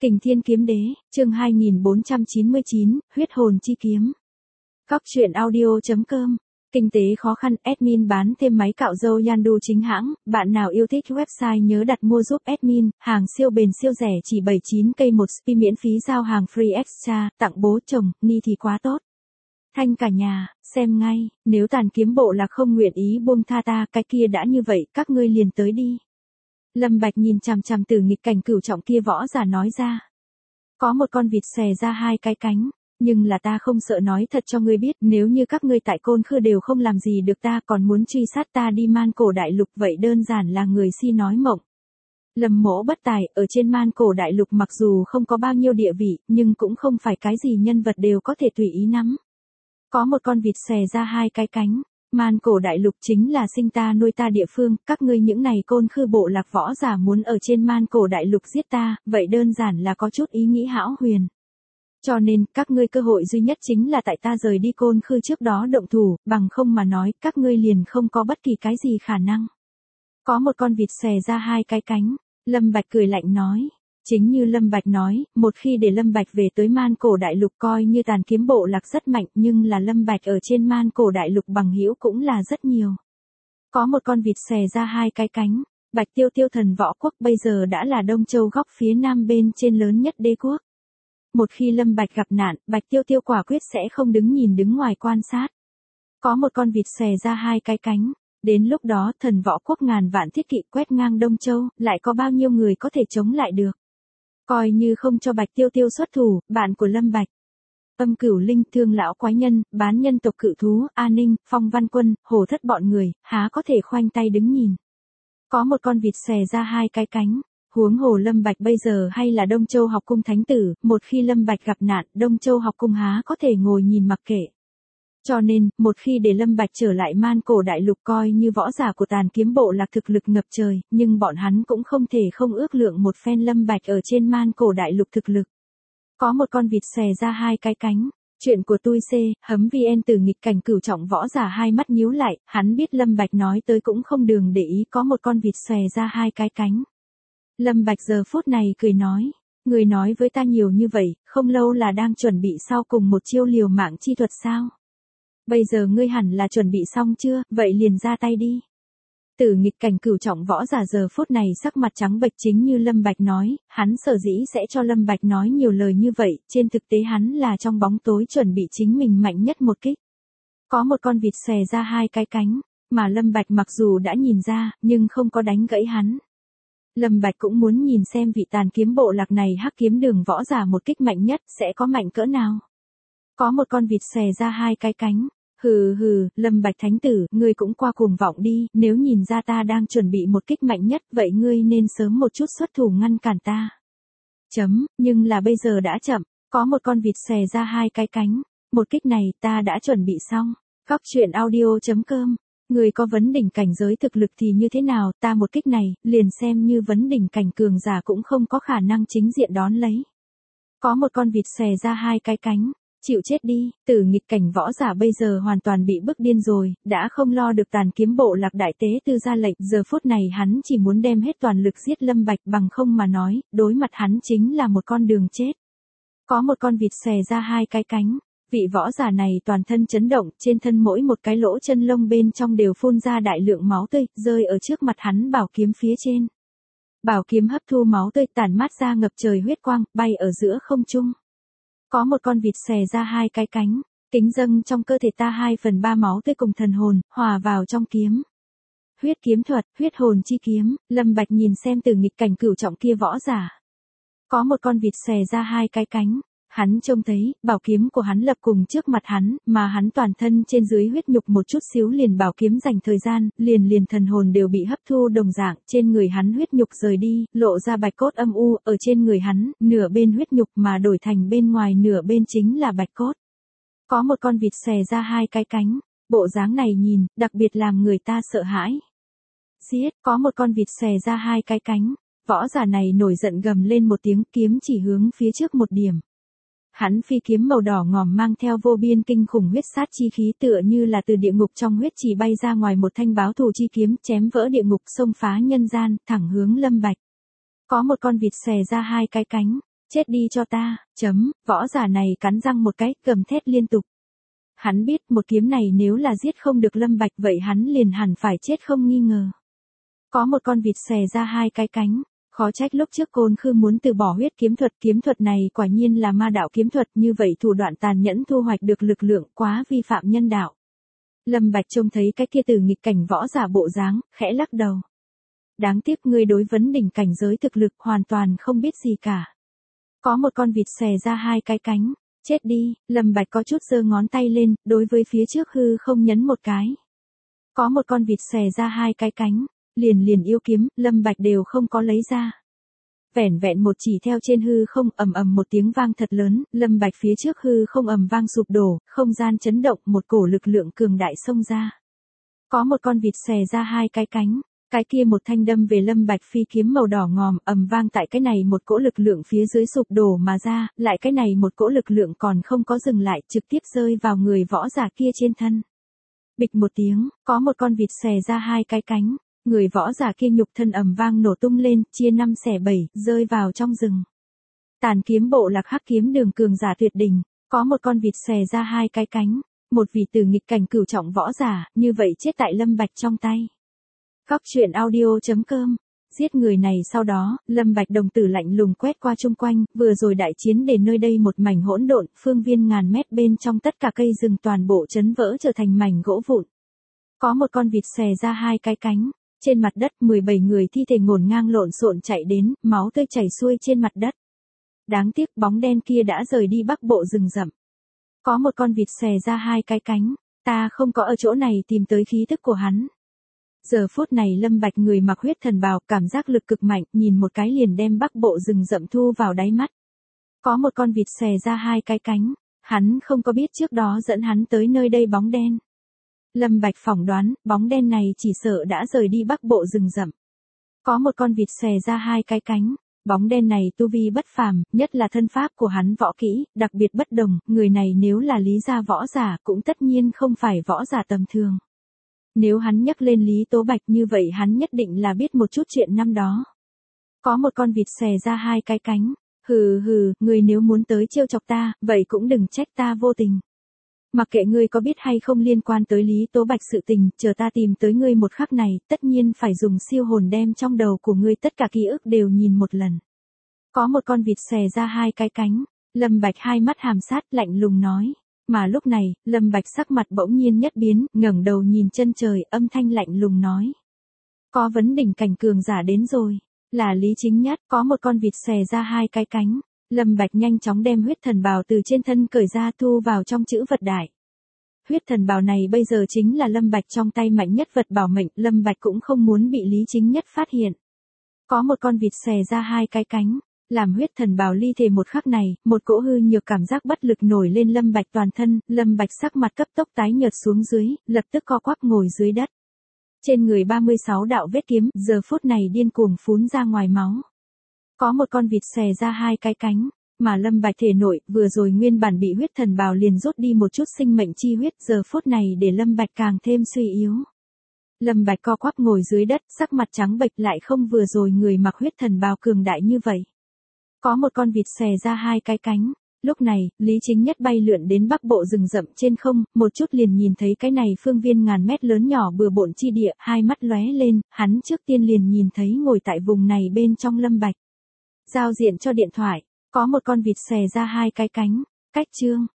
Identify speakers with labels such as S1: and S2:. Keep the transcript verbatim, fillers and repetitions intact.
S1: Kình Thiên Kiếm Đế, chương hai nghìn bốn trăm chín mươi chín, huyết hồn chi kiếm. Góc truyện audio chấm com. Kinh tế khó khăn, admin bán thêm máy cạo râu Yandu chính hãng, bạn nào yêu thích website nhớ đặt mua giúp admin, hàng siêu bền siêu rẻ chỉ bảy mươi chín cây một spi miễn phí giao hàng free extra, tặng bố chồng, ni thì quá tốt. Thanh cả nhà, xem ngay, nếu Tàn Kiếm Bộ Lạc không nguyện ý buông tha ta, cái kia đã như vậy, các ngươi liền tới đi. Lâm Bạch nhìn chằm chằm Tử Nghịch Cảnh cửu trọng kia võ giả nói ra. Có một con vịt xòe ra hai cái cánh, nhưng là ta không sợ nói thật cho ngươi biết, nếu như các ngươi tại Côn Khư đều không làm gì được ta, còn muốn truy sát ta đi Man Cổ Đại Lục, vậy đơn giản là người si nói mộng. Lâm Mỗ bất tài, ở trên Man Cổ Đại Lục mặc dù không có bao nhiêu địa vị, nhưng cũng không phải cái gì nhân vật đều có thể tùy ý nắm. Có một con vịt xòe ra hai cái cánh. Man Cổ Đại Lục chính là sinh ta nuôi ta địa phương, các ngươi những này Côn Khư bộ lạc võ giả muốn ở trên Man Cổ Đại Lục giết ta, vậy đơn giản là có chút ý nghĩ hão huyền. Cho nên, các ngươi cơ hội duy nhất chính là tại ta rời đi Côn Khư trước đó động thủ, bằng không mà nói, các ngươi liền không có bất kỳ cái gì khả năng. Có một con vịt xòe ra hai cái cánh, Lâm Bạch cười lạnh nói. Chính như Lâm Bạch nói, một khi để Lâm Bạch về tới Man Cổ Đại Lục coi như Tàn Kiếm Bộ Lạc rất mạnh, nhưng là Lâm Bạch ở trên Man Cổ Đại Lục bằng hữu cũng là rất nhiều. Có một con vịt xòe ra hai cái cánh, Bạch Tiêu Tiêu thần võ quốc bây giờ đã là Đông Châu góc phía nam bên trên lớn nhất đế quốc. Một khi Lâm Bạch gặp nạn, Bạch Tiêu Tiêu quả quyết sẽ không đứng nhìn đứng ngoài quan sát. Có một con vịt xòe ra hai cái cánh. Đến lúc đó thần võ quốc ngàn vạn thiết kỵ quét ngang Đông Châu, lại có bao nhiêu người có thể chống lại được. Coi như không cho Bạch Tiêu Tiêu xuất thủ, bạn của Lâm Bạch. Âm Cửu Linh, Thương Lão Quái Nhân, Bán Nhân Tộc Cự Thú, A Ninh, Phong Văn Quân, Hổ Thất bọn người, há có thể khoanh tay đứng nhìn. Có một con vịt xòe ra hai cái cánh, huống hồ Lâm Bạch bây giờ hay là Đông Châu học cung thánh tử, một khi Lâm Bạch gặp nạn, Đông Châu học cung há có thể ngồi nhìn mặc kệ. Cho nên, một khi để Lâm Bạch trở lại Man Cổ Đại Lục coi như võ giả của Tàn Kiếm Bộ Lạc thực lực ngập trời, nhưng bọn hắn cũng không thể không ước lượng một phen Lâm Bạch ở trên Man Cổ Đại Lục thực lực. Có một con vịt xòe ra hai cái cánh, chuyện của tôi C, hấm vê en Tử Nghịch Cảnh cửu trọng võ giả hai mắt nhíu lại, hắn biết Lâm Bạch nói tới cũng không đường để ý, có một con vịt xòe ra hai cái cánh. Lâm Bạch giờ phút này cười nói. Người nói với ta nhiều như vậy, không lâu là đang chuẩn bị sau cùng một chiêu liều mạng chi thuật sao? Bây giờ ngươi hẳn là chuẩn bị xong chưa, vậy liền ra tay đi. Tử Nghịch Cảnh cửu trọng võ giả giờ phút này sắc mặt trắng bệch, chính như Lâm Bạch nói, hắn sở dĩ sẽ cho Lâm Bạch nói nhiều lời như vậy, trên thực tế hắn là trong bóng tối chuẩn bị chính mình mạnh nhất một kích. Có một con vịt xòe ra hai cái cánh, mà Lâm Bạch mặc dù đã nhìn ra, nhưng không có đánh gãy hắn. Lâm Bạch cũng muốn nhìn xem vị Tàn Kiếm Bộ Lạc này Hắc Kiếm Đường võ giả một kích mạnh nhất sẽ có mạnh cỡ nào. Có một con vịt xòe ra hai cái cánh. Hừ hừ, Lâm Bạch thánh tử, ngươi cũng qua cuồng vọng đi, nếu nhìn ra ta đang chuẩn bị một kích mạnh nhất, vậy ngươi nên sớm một chút xuất thủ ngăn cản ta. Chấm, nhưng là bây giờ đã chậm, có một con vịt xòe ra hai cái cánh, một kích này ta đã chuẩn bị xong. Góc truyện audio chấm com. Người có vấn đỉnh cảnh giới thực lực thì như thế nào, ta một kích này, liền xem như vấn đỉnh cảnh cường giả cũng không có khả năng chính diện đón lấy. Có một con vịt xòe ra hai cái cánh. Chịu chết đi, Tử Nghịch Cảnh võ giả bây giờ hoàn toàn bị bức điên rồi, đã không lo được Tàn Kiếm Bộ Lạc đại tế tư ra lệnh, giờ phút này hắn chỉ muốn đem hết toàn lực giết Lâm Bạch, bằng không mà nói, đối mặt hắn chính là một con đường chết. Có một con vịt xòe ra hai cái cánh, vị võ giả này toàn thân chấn động, trên thân mỗi một cái lỗ chân lông bên trong đều phun ra đại lượng máu tươi, rơi ở trước mặt hắn bảo kiếm phía trên. Bảo kiếm hấp thu máu tươi tản mát ra ngập trời huyết quang, bay ở giữa không trung. Có một con vịt xòe ra hai cái cánh, kính dâng trong cơ thể ta hai phần ba máu tươi cùng thần hồn, hòa vào trong kiếm. Huyết kiếm thuật, huyết hồn chi kiếm, Lâm Bạch nhìn xem Tử Nghịch Cảnh cửu trọng kia võ giả. Có một con vịt xòe ra hai cái cánh, hắn trông thấy, bảo kiếm của hắn lập cùng trước mặt hắn, mà hắn toàn thân trên dưới huyết nhục một chút xíu liền bảo kiếm dành thời gian, liền liền thần hồn đều bị hấp thu đồng dạng, trên người hắn huyết nhục rời đi, lộ ra bạch cốt âm u, ở trên người hắn, nửa bên huyết nhục mà đổi thành bên ngoài nửa bên chính là bạch cốt. Có một con vịt xòe ra hai cái cánh, bộ dáng này nhìn, đặc biệt làm người ta sợ hãi. Giết, có một con vịt xòe ra hai cái cánh, võ giả này nổi giận gầm lên một tiếng, kiếm chỉ hướng phía trước một điểm. Hắn phi kiếm màu đỏ ngòm mang theo vô biên kinh khủng huyết sát chi khí, tựa như là từ địa ngục trong huyết trì bay ra ngoài một thanh báo thù chi kiếm, chém vỡ địa ngục, xông phá nhân gian, thẳng hướng Lâm Bạch. Có một con vịt xòe ra hai cái cánh, chết đi cho ta, chấm, võ giả này cắn răng một cái, gầm thét liên tục. Hắn biết một kiếm này nếu là giết không được Lâm Bạch vậy hắn liền hẳn phải chết không nghi ngờ. Có một con vịt xè ra hai cái cánh, khó trách lúc trước Côn Khư muốn từ bỏ huyết kiếm thuật, kiếm thuật này quả nhiên là ma đạo kiếm thuật, như vậy thủ đoạn tàn nhẫn thu hoạch được lực lượng quá vi phạm nhân đạo. Lâm Bạch trông thấy cái kia từ nghịch cảnh võ giả bộ dáng, khẽ lắc đầu. Đáng tiếc ngươi đối vấn đỉnh cảnh giới thực lực hoàn toàn không biết gì cả. Có một con vịt xè ra hai cái cánh, chết đi, Lâm Bạch có chút giơ ngón tay lên, đối với phía trước hư không nhấn một cái. Có một con vịt xè ra hai cái cánh, liền liền yêu kiếm, Lâm Bạch đều không có lấy ra. Vẻn vẹn một chỉ theo trên hư không, ầm ầm một tiếng vang thật lớn, Lâm Bạch phía trước hư không ầm vang sụp đổ, không gian chấn động, một cổ lực lượng cường đại xông ra. Có một con vịt xè ra hai cái cánh, cái kia một thanh đâm về Lâm Bạch phi kiếm màu đỏ ngòm, ầm vang tại cái này một cỗ lực lượng phía dưới sụp đổ mà ra, lại cái này một cỗ lực lượng còn không có dừng lại, trực tiếp rơi vào người võ giả kia trên thân. Bịch một tiếng, có một con vịt xè ra hai cái cánh, người võ giả kia nhục thân ầm vang nổ tung lên, chia năm xẻ bảy, rơi vào trong rừng. Tàn kiếm bộ Lạc Hắc kiếm đường cường giả tuyệt đỉnh, có một con vịt xè ra hai cái cánh, một vị từ nghịch cảnh cửu trọng võ giả, như vậy chết tại Lâm Bạch trong tay. Góc truyện audio chấm com. Giết người này sau đó, Lâm Bạch đồng tử lạnh lùng quét qua chung quanh, vừa rồi đại chiến để nơi đây một mảnh hỗn độn, phương viên ngàn mét bên trong tất cả cây rừng toàn bộ chấn vỡ trở thành mảnh gỗ vụn. Có một con vịt xè ra hai cái cánh, trên mặt đất mười bảy người thi thể ngổn ngang lộn xộn chạy đến, máu tươi chảy xuôi trên mặt đất. Đáng tiếc bóng đen kia đã rời đi bắc bộ rừng rậm. Có một con vịt xè ra hai cái cánh, ta không có ở chỗ này tìm tới khí thức của hắn. Giờ phút này Lâm Bạch người mặc huyết thần bào, cảm giác lực cực mạnh, nhìn một cái liền đem bắc bộ rừng rậm thu vào đáy mắt. Có một con vịt xè ra hai cái cánh, hắn không có biết trước đó dẫn hắn tới nơi đây bóng đen. Lâm Bạch phỏng đoán, bóng đen này chỉ sợ đã rời đi bắc bộ rừng rậm. Có một con vịt xè ra hai cái cánh, bóng đen này tu vi bất phàm, nhất là thân pháp của hắn võ kỹ, đặc biệt bất đồng, người này nếu là Lý gia võ giả cũng tất nhiên không phải võ giả tầm thường. Nếu hắn nhắc lên Lý Tố Bạch như vậy hắn nhất định là biết một chút chuyện năm đó. Có một con vịt xè ra hai cái cánh, hừ hừ, người nếu muốn tới trêu chọc ta, vậy cũng đừng trách ta vô tình. Mặc kệ ngươi có biết hay không liên quan tới Lý Tố Bạch sự tình, chờ ta tìm tới ngươi một khắc này, tất nhiên phải dùng siêu hồn đem trong đầu của ngươi tất cả ký ức đều nhìn một lần. Có một con vịt xè ra hai cái cánh, Lâm Bạch hai mắt hàm sát lạnh lùng nói. Mà lúc này, Lâm Bạch sắc mặt bỗng nhiên nhất biến, ngẩng đầu nhìn chân trời, âm thanh lạnh lùng nói. Có vấn đỉnh cảnh cường giả đến rồi, là Lý Chính Nhất, có một con vịt xè ra hai cái cánh. Lâm Bạch nhanh chóng đem huyết thần bào từ trên thân cởi ra thu vào trong chữ vật đại. Huyết thần bào này bây giờ chính là Lâm Bạch trong tay mạnh nhất vật bảo mệnh, Lâm Bạch cũng không muốn bị Lý Chính Nhất phát hiện. Có một con vịt xè ra hai cái cánh, làm huyết thần bào ly thể một khắc này, một cỗ hư nhược cảm giác bất lực nổi lên Lâm Bạch toàn thân, Lâm Bạch sắc mặt cấp tốc tái nhợt xuống dưới, lập tức co quắp ngồi dưới đất. Trên người ba mươi sáu đạo vết kiếm, giờ phút này điên cuồng phún ra ngoài máu. Có một con vịt xè ra hai cái cánh, mà Lâm Bạch thể nội, vừa rồi nguyên bản bị huyết thần bào liền rút đi một chút sinh mệnh chi huyết, giờ phút này để Lâm Bạch càng thêm suy yếu. Lâm Bạch co quắp ngồi dưới đất, sắc mặt trắng bệch lại không vừa rồi người mặc huyết thần bào cường đại như vậy. Có một con vịt xè ra hai cái cánh, lúc này, Lý Chính Nhất bay lượn đến bắc bộ rừng rậm trên không, một chút liền nhìn thấy cái này phương viên ngàn mét lớn nhỏ bừa bộn chi địa, hai mắt lóe lên, hắn trước tiên liền nhìn thấy ngồi tại vùng này bên trong Lâm Bạch. Giao diện cho điện thoại, có một con vịt xè ra hai cái cánh, cách chương.